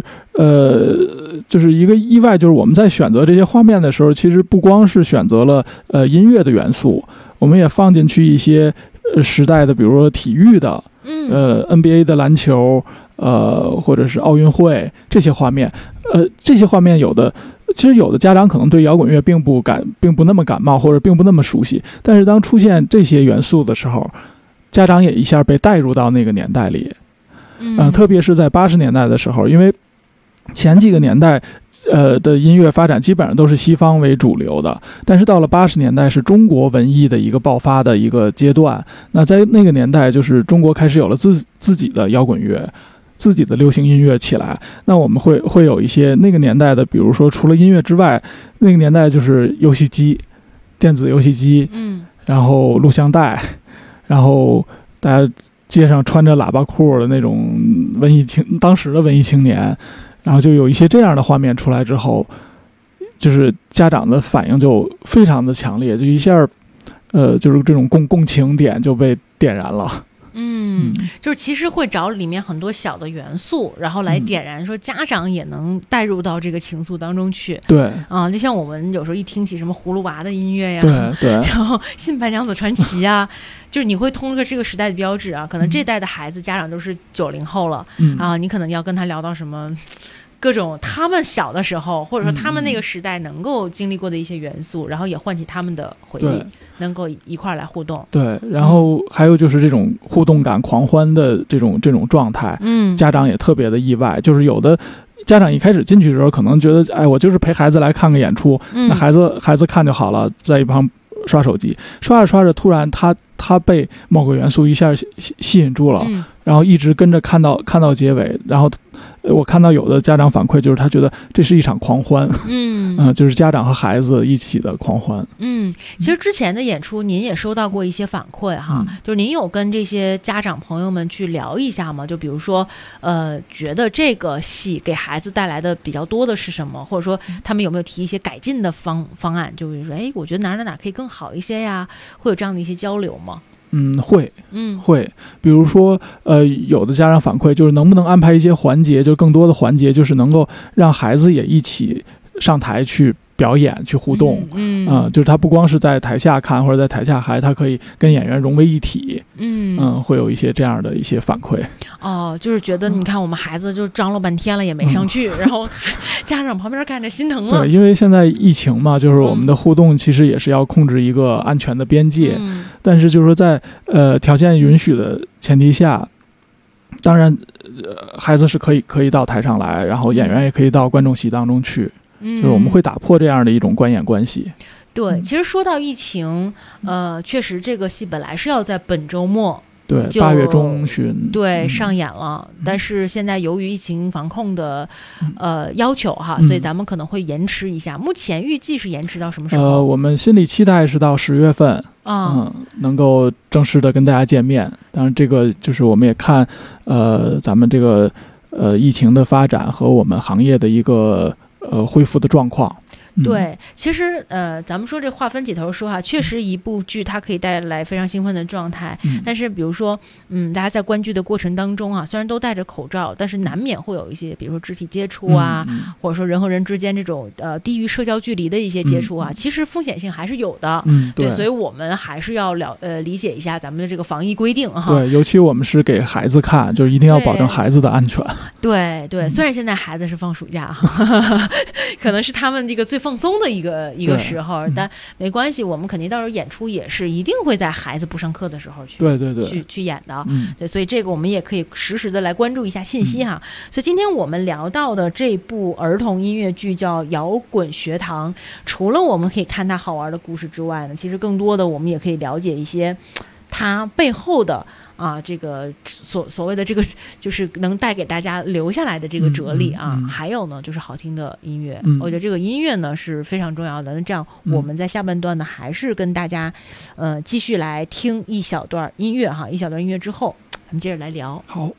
就是一个意外，就是我们在选择这些画面的时候，其实不光是选择了音乐的元素，我们也放进去一些时代的，比如说体育的，NBA 的篮球，或者是奥运会这些画面，这些画面其实有的家长可能对摇滚乐并不那么感冒，或者并不那么熟悉，但是当出现这些元素的时候，家长也一下被带入到那个年代里。特别是在80年代的时候，因为前几个年代的音乐发展基本上都是西方为主流的，但是到了80年代是中国文艺的一个爆发的一个阶段。那在那个年代，就是中国开始有了自己的摇滚乐，自己的流行音乐起来。那我们会有一些那个年代的，比如说除了音乐之外，那个年代就是游戏机，电子游戏机，然后录像带，然后大家街上穿着喇叭裤的那种当时的文艺青年，然后就有一些这样的画面出来之后，就是家长的反应就非常的强烈，就一下就是这种共情点就被点燃了。 就是其实会找里面很多小的元素，然后来点燃，说家长也能带入到这个情愫当中去。 对啊，就像我们有时候一听起什么葫芦娃的音乐呀， 对， 然后新白娘子传奇啊，就是你会通过这个时代的标志啊，可能这代的孩子家长都是90后了，啊，你可能要跟他聊到什么各种他们小的时候，或者说他们那个时代能够经历过的一些元素，然后也唤起他们的回忆，能够一块来互动。 对，然后还有就是这种互动感、狂欢的这种状态，家长也特别的意外。就是有的家长一开始进去的时候，可能觉得，哎，我就是陪孩子来看个演出，那孩子看就好了，在一旁刷手机，刷着刷着，突然他被某个元素一下吸引住了，然后一直跟着看到结尾。然后我看到有的家长反馈，就是他觉得这是一场狂欢，就是家长和孩子一起的狂欢。 其实之前的演出您也收到过一些反馈哈，就是您有跟这些家长朋友们去聊一下吗？就比如说觉得这个戏给孩子带来的比较多的是什么，或者说他们有没有提一些改进的方案，就比如说我觉得哪可以更好一些呀，会有这样的一些交流吗？ 会，比如说有的家长反馈就是能不能安排一些环节，就更多的环节，就是能够让孩子也一起上台去表演去互动，就是他不光是在台下看或者在台下嗨，他可以跟演员融为一体，会有一些这样的一些反馈。 就是觉得你看我们孩子就张罗半天了也没上去，然后家长旁边看着心疼了。 对，因为现在疫情嘛，就是我们的互动其实也是要控制一个安全的边界，但是就是说在条件允许的前提下，当然孩子是可以到台上来，然后演员也可以到观众席当中去。就是我们会打破这样的一种观演关系。 对，其实说到疫情，确实这个戏本来是要在本周末， 对，8月中旬上演了，但是现在由于疫情防控的要求哈，所以咱们可能会延迟一下。目前预计是延迟到什么时候？我们心里期待是到10月份能够正式的跟大家见面。当然，这个就是我们也看咱们这个疫情的发展和我们行业的一个恢复的状况。 对，其实咱们说这话分几头说哈，确实一部剧它可以带来非常兴奋的状态，但是比如说大家在观剧的过程当中啊，虽然都戴着口罩，但是难免会有一些比如说肢体接触啊，或者说人和人之间这种低于社交距离的一些接触啊，其实风险性还是有的。对，所以我们还是要理解一下咱们的这个防疫规定哈。 对，尤其我们是给孩子看，就一定要保证孩子的安全。 对，虽然现在孩子是放暑假哈，可能是他们这个最放松的一个时候，但没关系，我们肯定到时候演出也是一定会在孩子不上课的时候去演的。对，所以这个我们也可以实时的来关注一下信息哈。所以今天我们聊到的这部儿童音乐剧叫《摇滚学堂》，除了我们可以看它好玩的故事之外呢，其实更多的我们也可以了解一些它背后的这个所谓的这个就是能带给大家留下来的这个哲理啊，还有呢就是好听的音乐，我觉得这个音乐呢是非常重要的。那这样我们在下半段呢还是跟大家继续来听一小段音乐哈，一小段音乐之后咱们接着来聊。 好，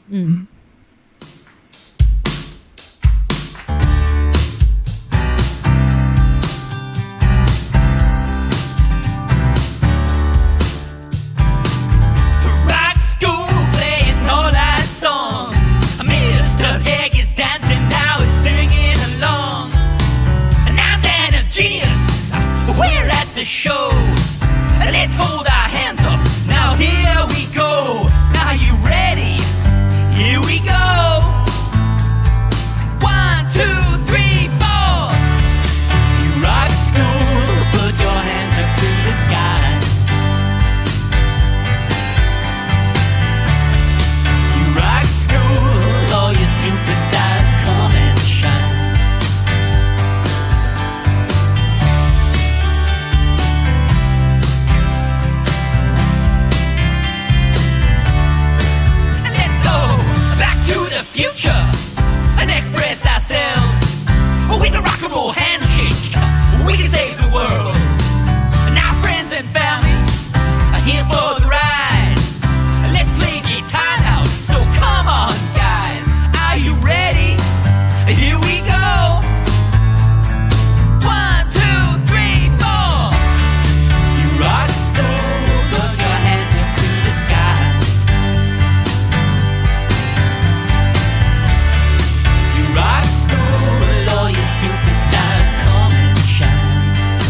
express ourselves. We can rock and roll handshake. We can save the world. Now friends and family are here for the ride. Let's play guitar now. So come on, guys. Are you ready? Here we go. 1, 2, 3, 4. You rock school, put your hands up to the sky. You rock school, all your superstars come and shine.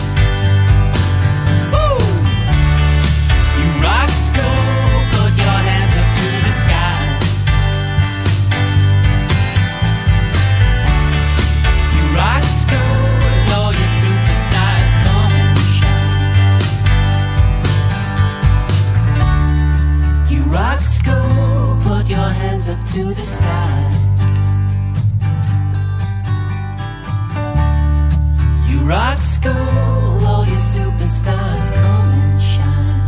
Woo! You rock school, put your hands up to the sky. You rock school, all your superstars come and shine. You rock school, put your hands up to the sky. You rock school, all your superstars come and shine.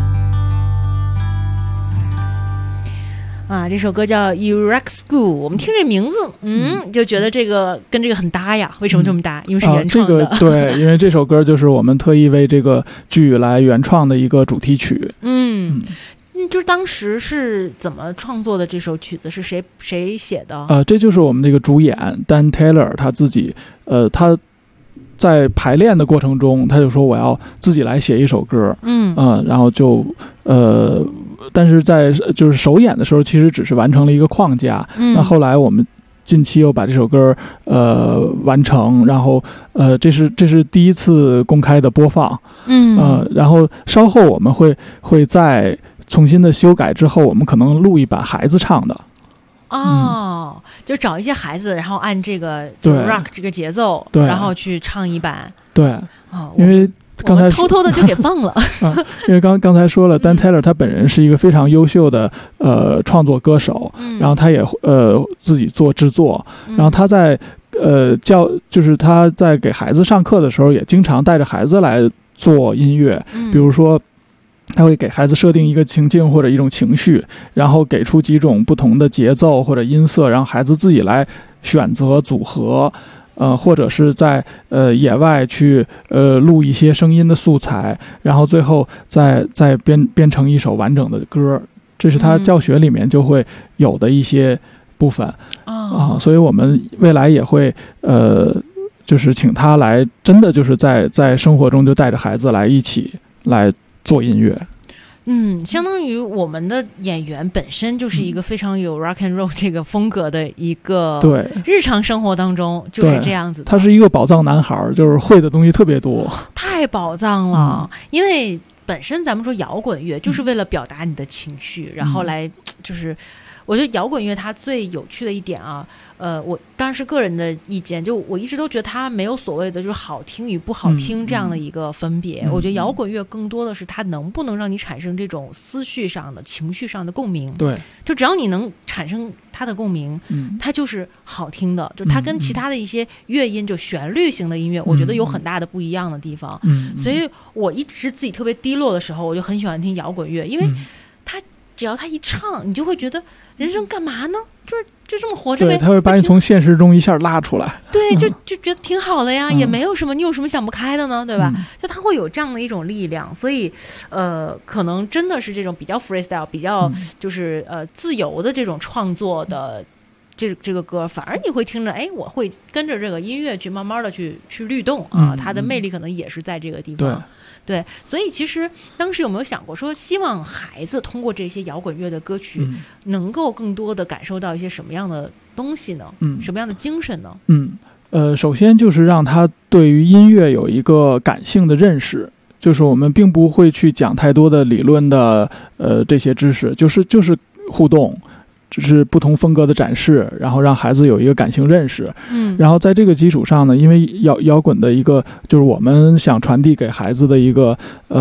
啊，这首歌叫 You Rock School， 我们听这名字，就觉得这个跟这个很搭呀。为什么这么搭？因为是原创的。 这个对，因为这首歌就是我们特意为这个剧来原创的一个主题曲。 就是当时是怎么创作的这首曲子？是谁写的？ 这就是我们这个主演 Dan Taylor 他自己，他在排练的过程中，他就说我要自己来写一首歌，然后就但是在就是首演的时候，其实只是完成了一个框架。那后来我们近期又把这首歌完成，然后这是第一次公开的播放，然后稍后我们会在重新的修改之后，我们可能录一版孩子唱的。 就找一些孩子，然后按这个对 rock 这个节奏， 对， 然后去唱一版。 对，因为刚才偷偷的就给放了。 因为刚才说了Dan Taylor 他本人是一个非常优秀的创作歌手，然后他也自己做制作，然后他在就是他在给孩子上课的时候，也经常带着孩子来做音乐，比如说他会给孩子设定一个情境或者一种情绪，然后给出几种不同的节奏或者音色，让孩子自己来选择组合，或者是在野外去录一些声音的素材，然后最后再编成一首完整的歌。这是他教学里面就会有的一些部分所以我们未来也会就是请他来，真的就是在生活中就带着孩子来一起来做音乐。 相当于我们的演员本身就是一个非常有 rock and roll 这个风格的一个， 对， 日常生活当中就是这样子的。 他是一个宝藏男孩，就是会的东西特别多， 太宝藏了。因为本身咱们说摇滚乐就是为了表达你的情绪，然后来就是我觉得摇滚乐它最有趣的一点啊，我当然是个人的意见，就我一直都觉得它没有所谓的就是好听与不好听这样的一个分别。我觉得摇滚乐更多的是它能不能让你产生这种思绪上的、情绪上的共鸣。 对， 就只要你能产生它的共鸣，它就是好听的。就它跟其他的一些乐音，就旋律型的音乐，我觉得有很大的不一样的地方。所以我一直自己特别低落的时候，我就很喜欢听摇滚乐，因为它只要它一唱，你就会觉得人生干嘛呢？就这么活着呗。 对，他会把你从现实中一下拉出来。 对，就觉得挺好的呀，也没有什么，你有什么想不开的呢？对吧？就他会有这样的一种力量，所以可能真的是这种比较 freestyle、比较就是自由的这种创作的这个歌，反而你会听着，我会跟着这个音乐去慢慢的去律动啊，它的魅力可能也是在这个地方。对，所以其实当时有没有想过说，希望孩子通过这些摇滚乐的歌曲，能够更多的感受到一些什么样的东西呢？什么样的精神呢？ 首先就是让他对于音乐有一个感性的认识，就是我们并不会去讲太多的理论的这些知识，就是互动。只是不同风格的展示，然后让孩子有一个感性认识。然后在这个基础上呢，因为摇滚的一个就是我们想传递给孩子的一个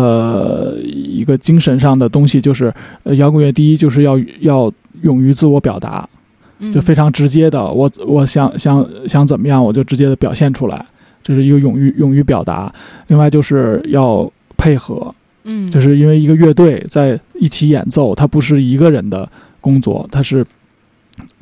精神上的东西，就是摇滚乐第一就是要勇于自我表达，就非常直接的，我想怎么样，我就直接的表现出来，这是一个勇于表达。另外就是要配合，就是因为一个乐队在一起演奏，它不是一个人的工作，它是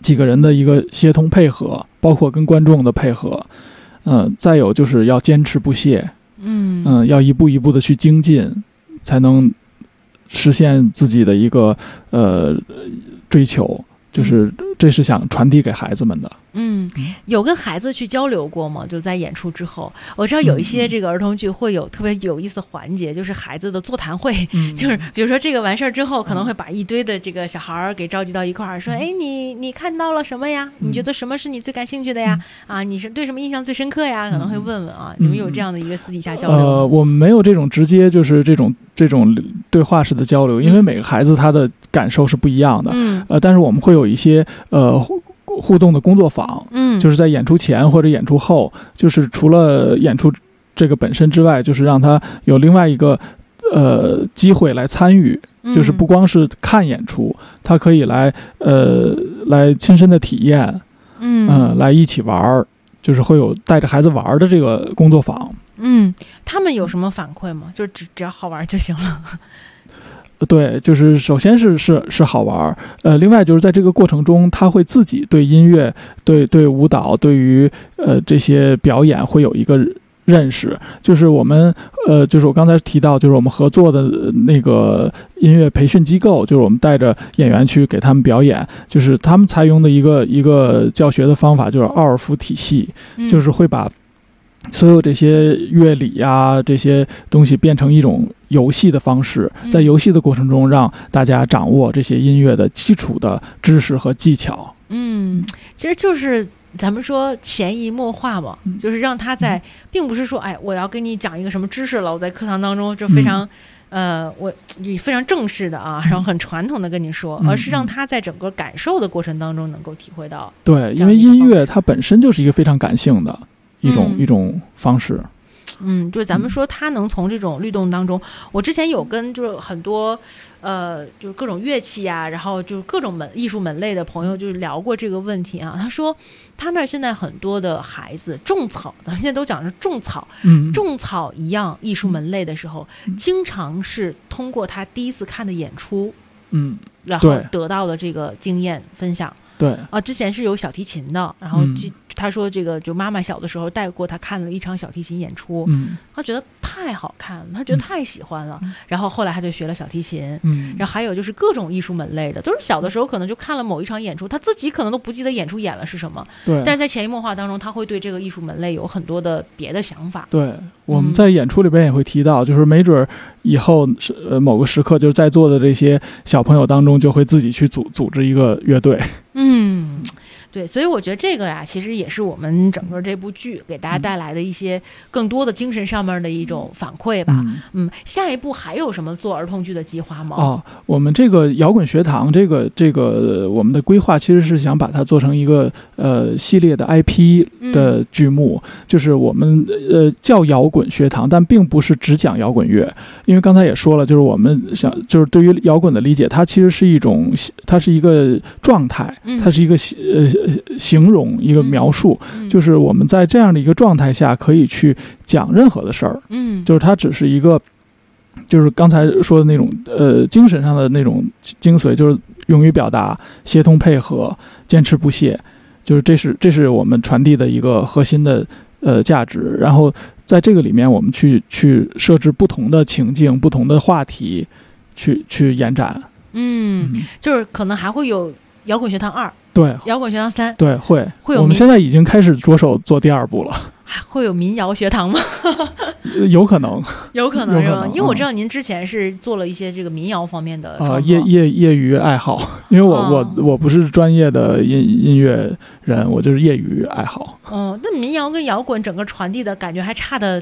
几个人的一个协同配合，包括跟观众的配合，再有就是要坚持不懈，要一步一步的去精进，才能实现自己的一个追求，就是这是想传递给孩子们的。 有跟孩子去交流过吗？就在演出之后，我知道有一些这个儿童剧会有特别有意思的环节，就是孩子的座谈会，就是比如说这个完事儿之后，可能会把一堆的这个小孩儿给召集到一块儿，说，哎，你看到了什么呀？你觉得什么是你最感兴趣的呀？你是对什么印象最深刻呀？可能会问问啊，你们有这样的一个私底下交流？ 我们没有这种直接就是这种对话式的交流，因为每个孩子他的感受是不一样的。但是我们会有一些互动的工作坊，就是在演出前或者演出后，就是除了演出这个本身之外，就是让他有另外一个机会来参与，就是不光是看演出，他可以来亲身的体验，来一起玩，就是会有带着孩子玩的这个工作坊。 他们有什么反馈吗？就只要好玩就行了。 对，就是首先是好玩，另外就是在这个过程中，他会自己对音乐、对舞蹈、对于这些表演会有一个认识。就是我们就是我刚才提到，就是我们合作的那个音乐培训机构，就是我们带着演员去给他们表演，就是他们采用的一个教学的方法，就是奥尔夫体系，就是会把所有这些乐理啊这些东西变成一种游戏的方式，在游戏的过程中让大家掌握这些音乐的基础的知识和技巧。 其实就是咱们说潜移默化嘛，就是让他在，并不是说我要跟你讲一个什么知识了，我在课堂当中就非常我非常正式的然后很传统的跟你说，而是让他在整个感受的过程当中能够体会到。 对，因为音乐它本身就是一个非常感性的一种方式。 就是咱们说他能从这种律动当中，我之前有跟就是很多就是各种乐器啊，然后就是各种艺术门类的朋友就是聊过这个问题啊。他说他那儿现在很多的孩子种草的，现在都讲是种草，种草一样艺术门类的时候，经常是通过他第一次看的演出，然后得到的这个经验分享。 对之前是有小提琴的，然后他说这个就妈妈小的时候带过他看了一场小提琴演出，他觉得太好看了，他觉得太喜欢了，然后后来他就学了小提琴，然后还有就是各种艺术门类的，都是小的时候可能就看了某一场演出，他自己可能都不记得演出演了是什么， 对， 但是在潜移默化当中，他会对这个艺术门类有很多的别的想法。 对，我们在演出里边也会提到，就是没准以后某个时刻，就是在座的这些小朋友当中，就会自己去组织一个乐队。 对，所以我觉得这个呀，其实也是我们整个这部剧给大家带来的一些更多的精神上面的一种反馈吧。下一步还有什么做儿童剧的计划吗？ 我们这个摇滚学堂，这个我们的规划其实是想把它做成一个系列的 IP 的剧目，就是我们叫摇滚学堂，但并不是只讲摇滚乐，因为刚才也说了，就是我们想就是对于摇滚的理解，它其实是它是一个状态，它是一个形容一个描述，就是我们在这样的一个状态下可以去讲任何的事儿，就是它只是一个，就是刚才说的那种精神上的那种精髓，就是勇于表达、协同配合、坚持不懈，就是这是我们传递的一个核心的价值。然后在这个里面，我们去设置不同的情境、不同的话题，去延展。 就是可能还会有摇滚学堂2， 对， 摇滚学堂3， 对，会有。 我们现在已经开始着手做第2步了。 还会有民谣学堂吗？ 有可能是吧？因为我知道您之前是做了一些这个民谣方面的业余爱好，因为我不是专业的音乐人，我就是业余爱好。 那民谣跟摇滚整个传递的感觉还差的，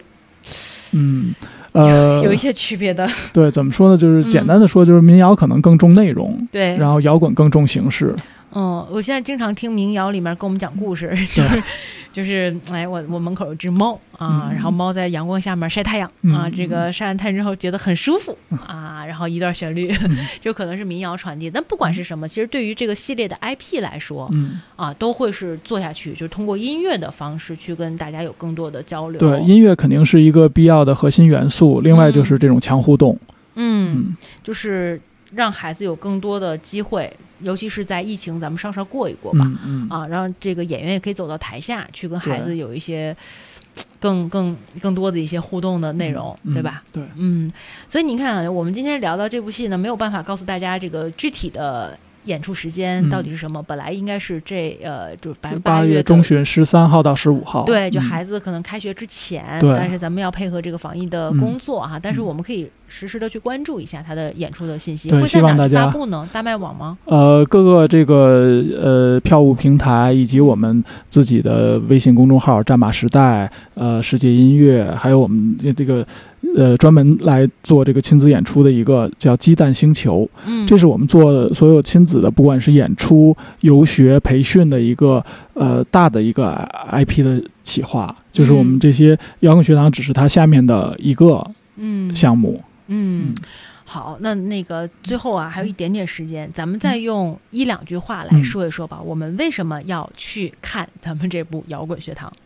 有一些区别的。 对，怎么说呢？就是简单的说，就是民谣可能更重内容， 对， 然后摇滚更重形式。 我现在经常听民谣里面跟我们讲故事，就是我门口有只猫啊，然后猫在阳光下面晒太阳啊，这个晒完太阳之后觉得很舒服啊，然后一段旋律就可能是民谣传递。但不管是什么，其实对于这个系列的 IP 来说，都会是做下去，就是通过音乐的方式去跟大家有更多的交流。 对，音乐肯定是一个必要的核心元素，另外就是这种强互动。 就是让孩子有更多的机会，尤其是在疫情咱们稍稍过一过吧，让这个演员也可以走到台下去跟孩子有一些更多的一些互动的内容，对吧？ 对， 所以你看，我们今天聊到这部戏呢，没有办法告诉大家这个具体的演出时间到底是什么，本来应该是就8月中旬13号到15号， 对，就孩子可能开学之前，但是咱们要配合这个防疫的工作哈，但是我们可以实时的去关注一下他的演出的信息， 对， 会在哪里发布呢？大麦网吗？ 各个这个票务平台以及我们自己的微信公众号战马时代、世界音乐，还有我们这个专门来做这个亲子演出的一个叫鸡蛋星球，这是我们做所有亲子的，不管是演出、游学、培训的一个大的一个 IP 的企划，就是我们这些摇滚学堂只是它下面的一个项目。 好，那个最后啊，还有一点点时间，咱们再用1-2句话来说一说吧。我们为什么要去看咱们这部摇滚学堂？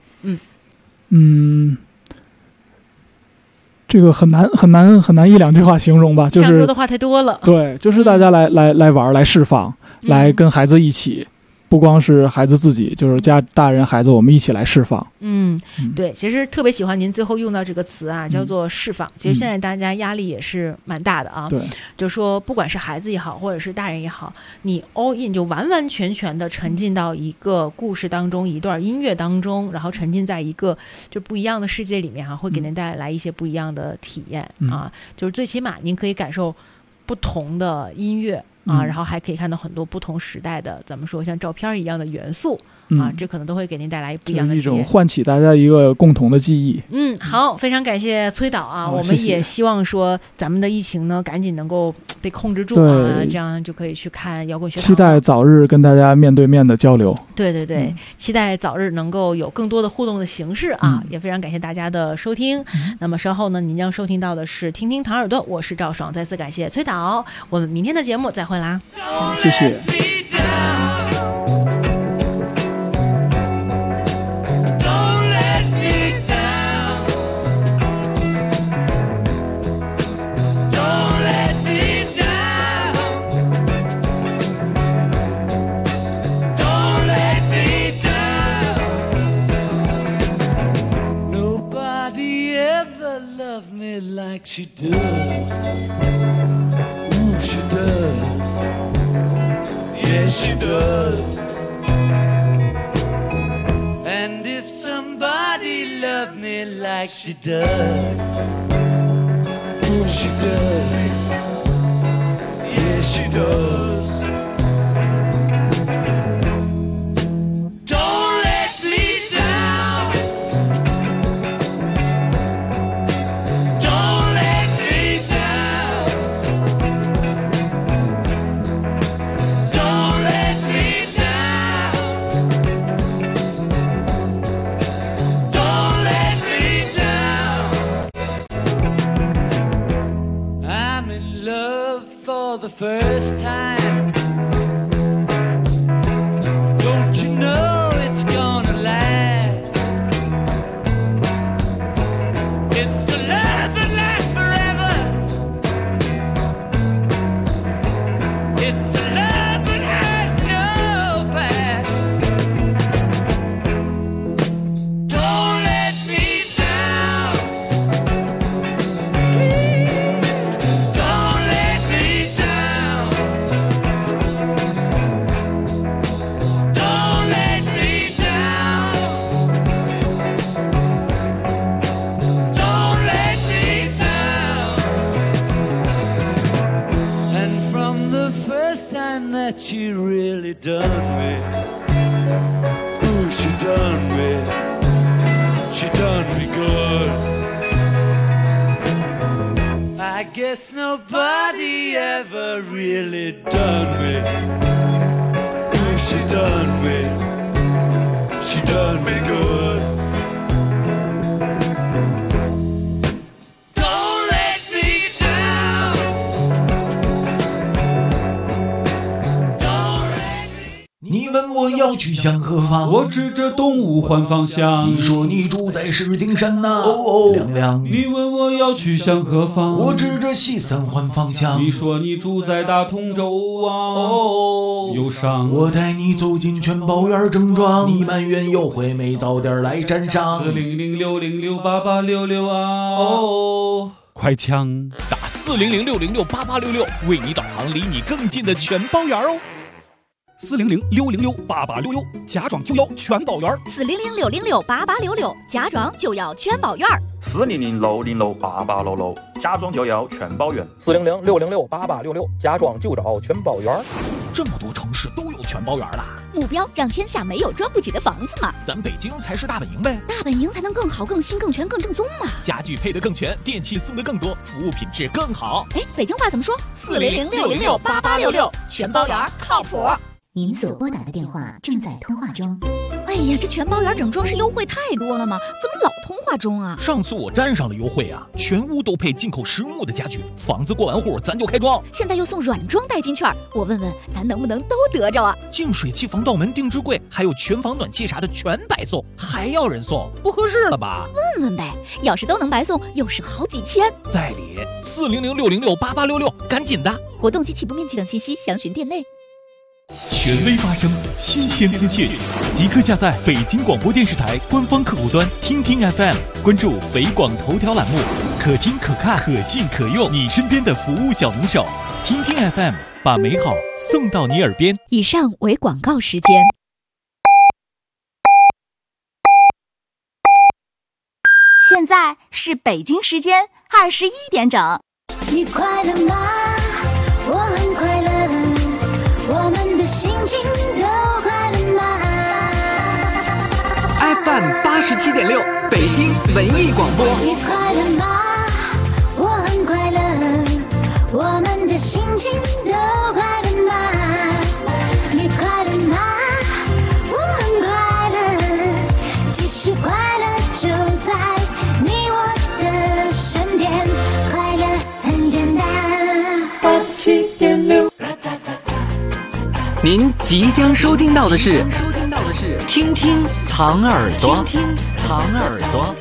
这个很难1-2句话形容吧，就是想说的话太多了。 对，就是大家来玩，来释放，来跟孩子一起。不光是孩子自己，就是大人孩子我们一起来释放。 对，其实特别喜欢您最后用到这个词啊，叫做释放。其实现在大家压力也是蛮大的啊， 对， 就是说不管是孩子也好，或者是大人也好，你 all in 就完完全全的沉浸到一个故事当中，一段音乐当中，然后沉浸在一个就不一样的世界里面哈，会给您带来一些不一样的体验啊，就是最起码您可以感受不同的音乐。然后还可以看到很多不同时代的，咱们说像照片一样的元素这可能都会给您带来不一样的体验， 一种唤起大家一个共同的记忆。 好，非常感谢崔导啊，我们也希望说咱们的疫情呢赶紧能够被控制住啊，这样就可以去看摇滚学堂。 期待早日跟大家面对面的交流。 对，期待早日能够有更多的互动的形式啊，也非常感谢大家的收听。那么稍后呢，您将收听到的是听听唐耳朵，我是赵爽，再次感谢崔导，我们明天的节目再会啦。 谢谢。 Like she does, ooh, she does, yes she does. And if somebody loved me like she does, ooh, she does, yes she does. The first time, don't you know it's gonna last? It's the love that lasts forever. It's the love that has no past. Don't let me down, please. Don't let me down. That she really done me. Ooh, she done me. She done me good. I guess nobody ever really done me. Ooh, she done me. She done me good. Don't let me down. 你问我要要去向何方？ 我指着东五环方向。 你说你住在石景山呐，亮亮。 你问我要去向何方？ 我指着西三环方向。 你说你住在大通州啊，忧伤。 我带你走进全宝园正庄，你埋怨有回没早点来沾上。 40060688666啊，快枪打40060688666，为你导航离你更近的全宝园哦。 40060688666，家装就要全宝园。 40060688666，家装就要全宝园。 40060688666，家装就要全宝园。 40060668866，家装就找全宝园。 这么多城市都有全宝园了， 目标让天下没有装不起的房子嘛。 咱北京才是大本营呗， 大本营才能更好、更新、更全、更正宗嘛。 家具配得更全，电器送得更多，服务品质更好。 哎，北京话怎么说？40060688666，全宝园靠谱。 您所拨打的电话正在通话中。 哎呀，这全宝园整装饰优惠太多了吗？怎么老通话中啊？ 上次我沾上了优惠啊，全屋都配进口实木的家具，房子过完户咱就开装。 现在又送软装代金券，我问问咱能不能都得着啊？ 净水器、防盗门、定制柜，还有全房暖气啥的全白送，还要人送，不合适了吧？ 问问呗，要是都能白送，又省好几千。 在理，40060688666，赶紧的！ 活动及起步面积等信息详询店内。 权威发声，新鲜资讯，即刻下载北京广播电视台官方客户端听听 FM， 关注北广头条栏目，可听可看可信可用，你身边的服务小能手。听听 FM， 把美好送到你耳边。 以上为广告时间。 现在是北京时间21点整。 你快乐吗？我很快乐。我们的心情都快乐吗 ？FM 87.6，北京文艺广播。 你快乐吗？我很快乐。我们的心情都快乐吗？你快乐吗？我很快乐。其实快乐就在你我的身边，快乐很简单。87.6。 您即将收听到的是听听糖耳朵，听听糖耳朵。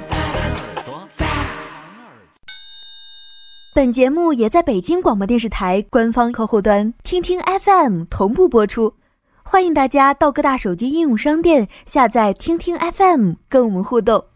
本节目也在北京广播电视台官方客户端听听 FM 同步播出，欢迎大家到各大手机应用商店下载听听 FM 跟我们互动。